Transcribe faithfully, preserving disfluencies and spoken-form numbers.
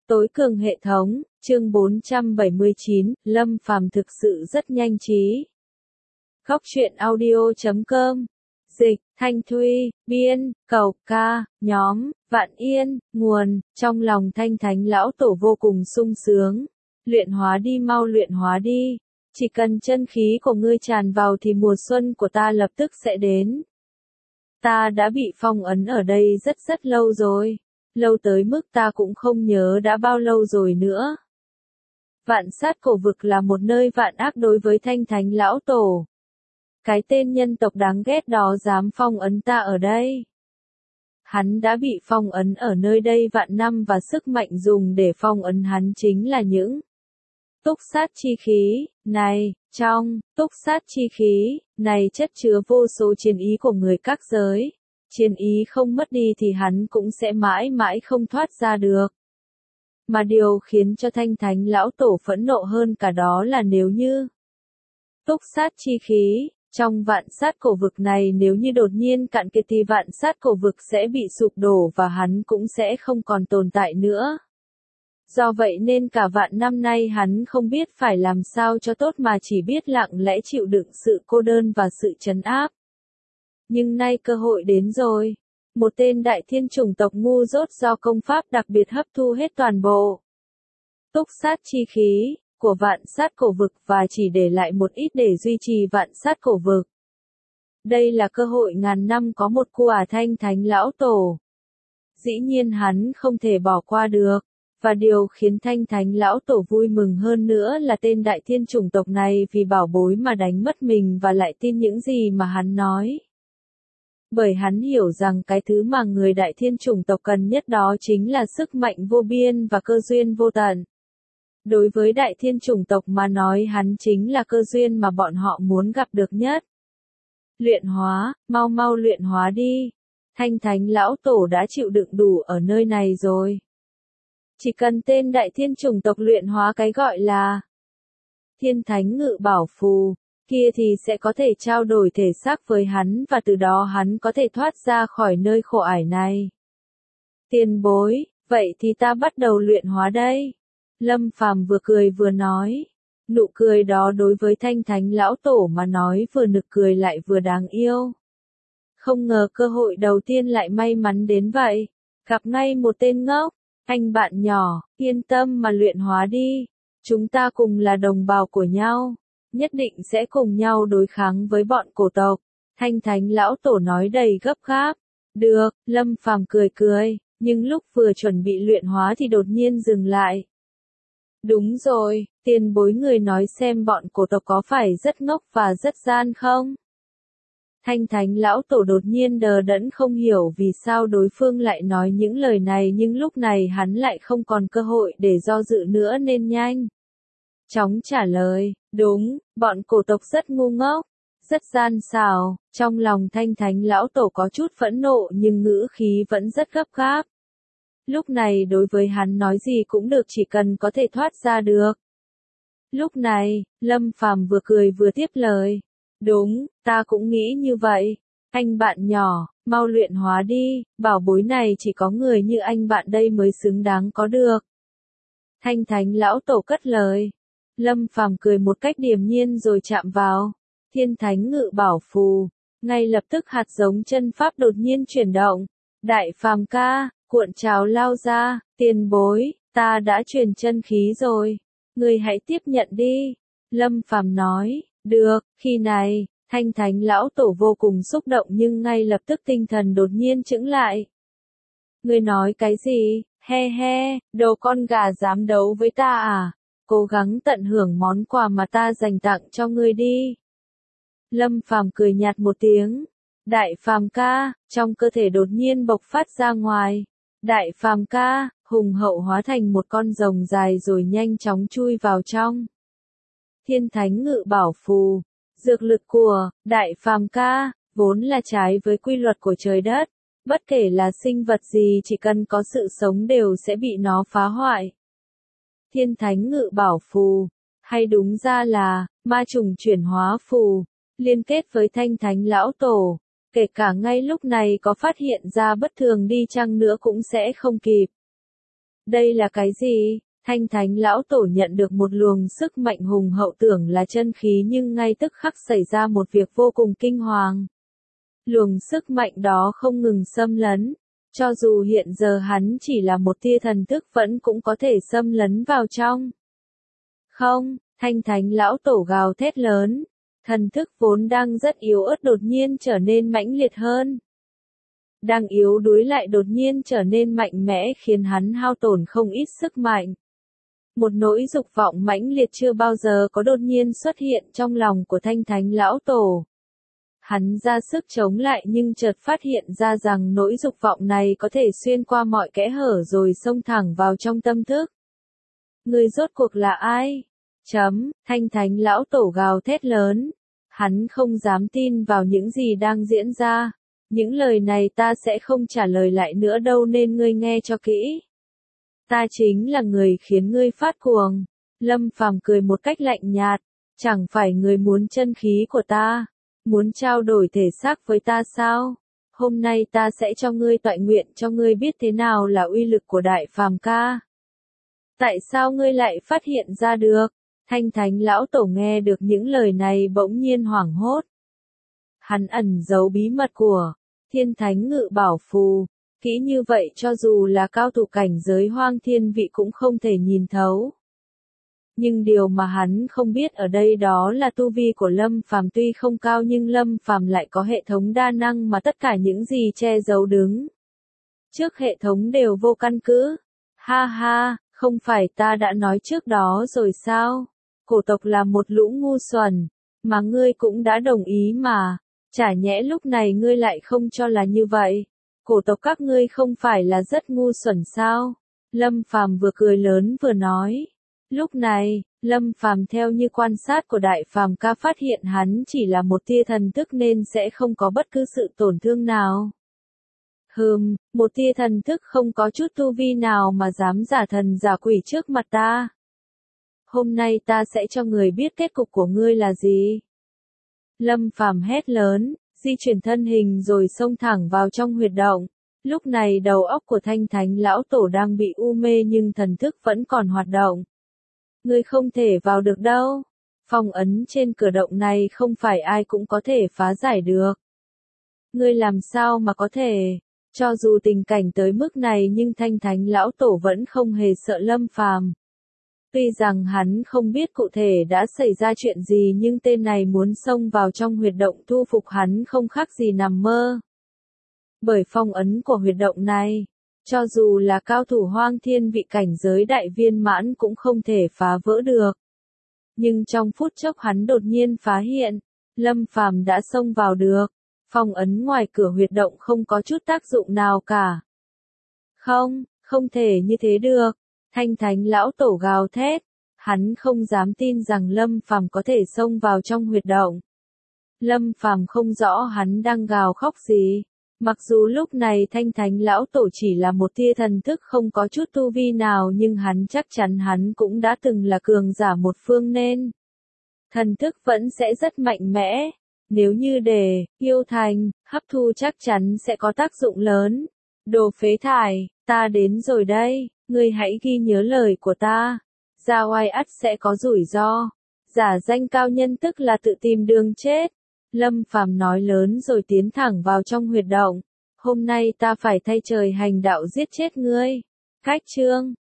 Tối cường hệ thống, chương bốn trăm bảy mươi chín, Lâm Phàm thực sự rất nhanh trí. Góc truyện audio chấm com. Dịch, Thanh Thuy, biên, Cầu Ca, nhóm, Vạn Yên, nguồn, trong lòng Thanh Thánh lão tổ vô cùng sung sướng. Luyện hóa đi, mau luyện hóa đi. Chỉ cần chân khí của ngươi tràn vào thì mùa xuân của ta lập tức sẽ đến. Ta đã bị phong ấn ở đây rất rất lâu rồi. Lâu tới mức ta cũng không nhớ đã bao lâu rồi nữa. Vạn sát cổ vực là một nơi vạn ác đối với Thanh Thánh lão tổ. Cái tên nhân tộc đáng ghét đó dám phong ấn ta ở đây. Hắn đã bị phong ấn ở nơi đây vạn năm và sức mạnh dùng để phong ấn hắn chính là những túc sát chi khí. Này, trong túc sát chi khí, này chất chứa vô số chiến ý của người các giới. Chiến ý không mất đi thì hắn cũng sẽ mãi mãi không thoát ra được. Mà điều khiến cho Thanh Thánh lão tổ phẫn nộ hơn cả đó là nếu như túc sát chi khí, trong vạn sát cổ vực này nếu như đột nhiên cạn kiệt thì vạn sát cổ vực sẽ bị sụp đổ và hắn cũng sẽ không còn tồn tại nữa. Do vậy nên cả vạn năm nay hắn không biết phải làm sao cho tốt mà chỉ biết lặng lẽ chịu đựng sự cô đơn và sự trấn áp. Nhưng nay cơ hội đến rồi. Một tên đại thiên chủng tộc ngu dốt do công pháp đặc biệt hấp thu hết toàn bộ túc sát chi khí của vạn sát cổ vực và chỉ để lại một ít để duy trì vạn sát cổ vực. Đây là cơ hội ngàn năm có một của Thanh Thánh lão tổ. Dĩ nhiên hắn không thể bỏ qua được. Và điều khiến Thanh Thánh lão tổ vui mừng hơn nữa là tên đại thiên chủng tộc này vì bảo bối mà đánh mất mình và lại tin những gì mà hắn nói. Bởi hắn hiểu rằng cái thứ mà người đại thiên chủng tộc cần nhất đó chính là sức mạnh vô biên và cơ duyên vô tận. Đối với đại thiên chủng tộc mà nói hắn chính là cơ duyên mà bọn họ muốn gặp được nhất. Luyện hóa, mau mau luyện hóa đi. Thanh Thánh lão tổ đã chịu đựng đủ ở nơi này rồi. Chỉ cần tên đại thiên chủng tộc luyện hóa cái gọi là Thiên Thánh Ngự Bảo Phù, kia thì sẽ có thể trao đổi thể xác với hắn và từ đó hắn có thể thoát ra khỏi nơi khổ ải này. Tiền bối, vậy thì ta bắt đầu luyện hóa đây. Lâm Phàm vừa cười vừa nói. Nụ cười đó đối với Thanh Thánh lão tổ mà nói vừa nực cười lại vừa đáng yêu. Không ngờ cơ hội đầu tiên lại may mắn đến vậy. Gặp ngay một tên ngốc. Anh bạn nhỏ, yên tâm mà luyện hóa đi. Chúng ta cùng là đồng bào của nhau. Nhất định sẽ cùng nhau đối kháng với bọn cổ tộc. Thanh Thánh lão tổ nói đầy gấp gáp. Được, Lâm Phàm cười cười, nhưng lúc vừa chuẩn bị luyện hóa thì đột nhiên dừng lại. Đúng rồi, tiền bối người nói xem bọn cổ tộc có phải rất ngốc và rất gian không? Thanh Thánh lão tổ đột nhiên đờ đẫn không hiểu vì sao đối phương lại nói những lời này nhưng lúc này hắn lại không còn cơ hội để do dự nữa nên nhanh chóng trả lời, đúng, bọn cổ tộc rất ngu ngốc, rất gian xảo. Trong lòng Thanh Thánh lão tổ có chút phẫn nộ nhưng ngữ khí vẫn rất gấp gáp. Lúc này đối với hắn nói gì cũng được chỉ cần có thể thoát ra được. Lúc này, Lâm Phàm vừa cười vừa tiếp lời. Đúng, ta cũng nghĩ như vậy. Anh bạn nhỏ, mau luyện hóa đi, bảo bối này chỉ có người như anh bạn đây mới xứng đáng có được. Thanh Thánh lão tổ cất lời. Lâm Phàm cười một cách điềm nhiên rồi chạm vào Thiên Thánh Ngự Bảo Phù. Ngay lập tức hạt giống chân pháp đột nhiên chuyển động. Đại Phàm ca, cuộn trào lao ra, tiền bối, ta đã truyền chân khí rồi. Người hãy tiếp nhận đi. Lâm Phàm nói. Được, khi này, Thanh Thánh lão tổ vô cùng xúc động nhưng ngay lập tức tinh thần đột nhiên chững lại. Ngươi nói cái gì? He he, đồ con gà dám đấu với ta à? Cố gắng tận hưởng món quà mà ta dành tặng cho ngươi đi. Lâm Phàm cười nhạt một tiếng. Đại Phàm ca, trong cơ thể đột nhiên bộc phát ra ngoài. Đại Phàm ca, hùng hậu hóa thành một con rồng dài rồi nhanh chóng chui vào trong Thiên Thánh Ngự Bảo Phù. Dược lực của Đại Phàm ca vốn là trái với quy luật của trời đất, bất kể là sinh vật gì chỉ cần có sự sống đều sẽ bị nó phá hoại. Thiên Thánh Ngự Bảo Phù, hay đúng ra là ma trùng chuyển hóa phù, liên kết với Thanh Thánh lão tổ, kể cả ngay lúc này có phát hiện ra bất thường đi chăng nữa cũng sẽ không kịp. Đây là cái gì? Thanh thánh lão tổ nhận được một luồng sức mạnh hùng hậu tưởng là chân khí nhưng ngay tức khắc xảy ra một việc vô cùng kinh hoàng. Luồng sức mạnh đó không ngừng xâm lấn. Cho dù hiện giờ hắn chỉ là một tia thần thức vẫn cũng có thể xâm lấn vào trong. Không, thanh thánh lão tổ gào thét lớn. Thần thức vốn đang rất yếu ớt đột nhiên trở nên mãnh liệt hơn. Đang yếu đuối lại đột nhiên trở nên mạnh mẽ khiến hắn hao tổn không ít sức mạnh. Một nỗi dục vọng mãnh liệt chưa bao giờ có đột nhiên xuất hiện trong lòng của thanh thánh lão tổ. Hắn ra sức chống lại nhưng chợt phát hiện ra rằng nỗi dục vọng này có thể xuyên qua mọi kẽ hở rồi xông thẳng vào trong tâm thức. Người rốt cuộc là ai? Chấm, thanh thánh lão tổ gào thét lớn. Hắn không dám tin vào những gì đang diễn ra. Những lời này ta sẽ không trả lời lại nữa đâu nên ngươi nghe cho kỹ. Ta chính là người khiến ngươi phát cuồng. Lâm Phàm cười một cách lạnh nhạt. Chẳng phải người muốn chân khí của ta, muốn trao đổi thể xác với ta sao? Hôm nay ta sẽ cho ngươi toại nguyện cho ngươi biết thế nào là uy lực của Đại Phàm ca. Tại sao ngươi lại phát hiện ra được? Thanh thánh lão tổ nghe được những lời này bỗng nhiên hoảng hốt. Hắn ẩn giấu bí mật của Thiên Thánh Ngự Bảo Phù, kỹ như vậy cho dù là cao thủ cảnh giới hoang thiên vị cũng không thể nhìn thấu. Nhưng điều mà hắn không biết ở đây đó là tu vi của Lâm Phàm tuy không cao nhưng Lâm Phàm lại có hệ thống đa năng mà tất cả những gì che giấu đứng trước hệ thống đều vô căn cứ. Ha ha, không phải ta đã nói trước đó rồi sao? Cổ tộc là một lũ ngu xuẩn, mà ngươi cũng đã đồng ý mà. Chả nhẽ lúc này ngươi lại không cho là như vậy? Cổ tộc các ngươi không phải là rất ngu xuẩn sao? Lâm Phàm vừa cười lớn vừa nói. Lúc này, Lâm Phàm theo như quan sát của Đại Phàm ca phát hiện hắn chỉ là một tia thần thức nên sẽ không có bất cứ sự tổn thương nào. Hừm, một tia thần thức không có chút tu vi nào mà dám giả thần giả quỷ trước mặt ta. Hôm nay ta sẽ cho người biết kết cục của ngươi là gì. Lâm Phàm hét lớn, di chuyển thân hình rồi xông thẳng vào trong huyệt động. Lúc này đầu óc của thanh thánh lão tổ đang bị u mê nhưng thần thức vẫn còn hoạt động. Ngươi không thể vào được đâu. Phong ấn trên cửa động này không phải ai cũng có thể phá giải được. Ngươi làm sao mà có thể? Cho dù tình cảnh tới mức này nhưng thanh thánh lão tổ vẫn không hề sợ Lâm Phàm. Tuy rằng hắn không biết cụ thể đã xảy ra chuyện gì nhưng tên này muốn xông vào trong huyệt động thu phục hắn không khác gì nằm mơ. Bởi phong ấn của huyệt động này, cho dù là cao thủ hoang thiên vị cảnh giới đại viên mãn cũng không thể phá vỡ được. Nhưng trong phút chốc hắn đột nhiên phá hiện, Lâm Phàm đã xông vào được. Phong ấn ngoài cửa huyệt động không có chút tác dụng nào cả. Không, không thể như thế được. Thanh thánh lão tổ gào thét. Hắn không dám tin rằng Lâm Phàm có thể xông vào trong huyệt động. Lâm Phàm không rõ hắn đang gào khóc gì. Mặc dù lúc này thanh thánh lão tổ chỉ là một tia thần thức không có chút tu vi nào nhưng hắn chắc chắn hắn cũng đã từng là cường giả một phương nên thần thức vẫn sẽ rất mạnh mẽ. Nếu như để yêu thành, hấp thu chắc chắn sẽ có tác dụng lớn. Đồ phế thải, ta đến rồi đây, ngươi hãy ghi nhớ lời của ta. Ra oai ắt sẽ có rủi ro. Giả danh cao nhân tức là tự tìm đường chết. Lâm Phàm nói lớn rồi tiến thẳng vào trong huyệt động. Hôm nay ta phải thay trời hành đạo giết chết ngươi. Cách chương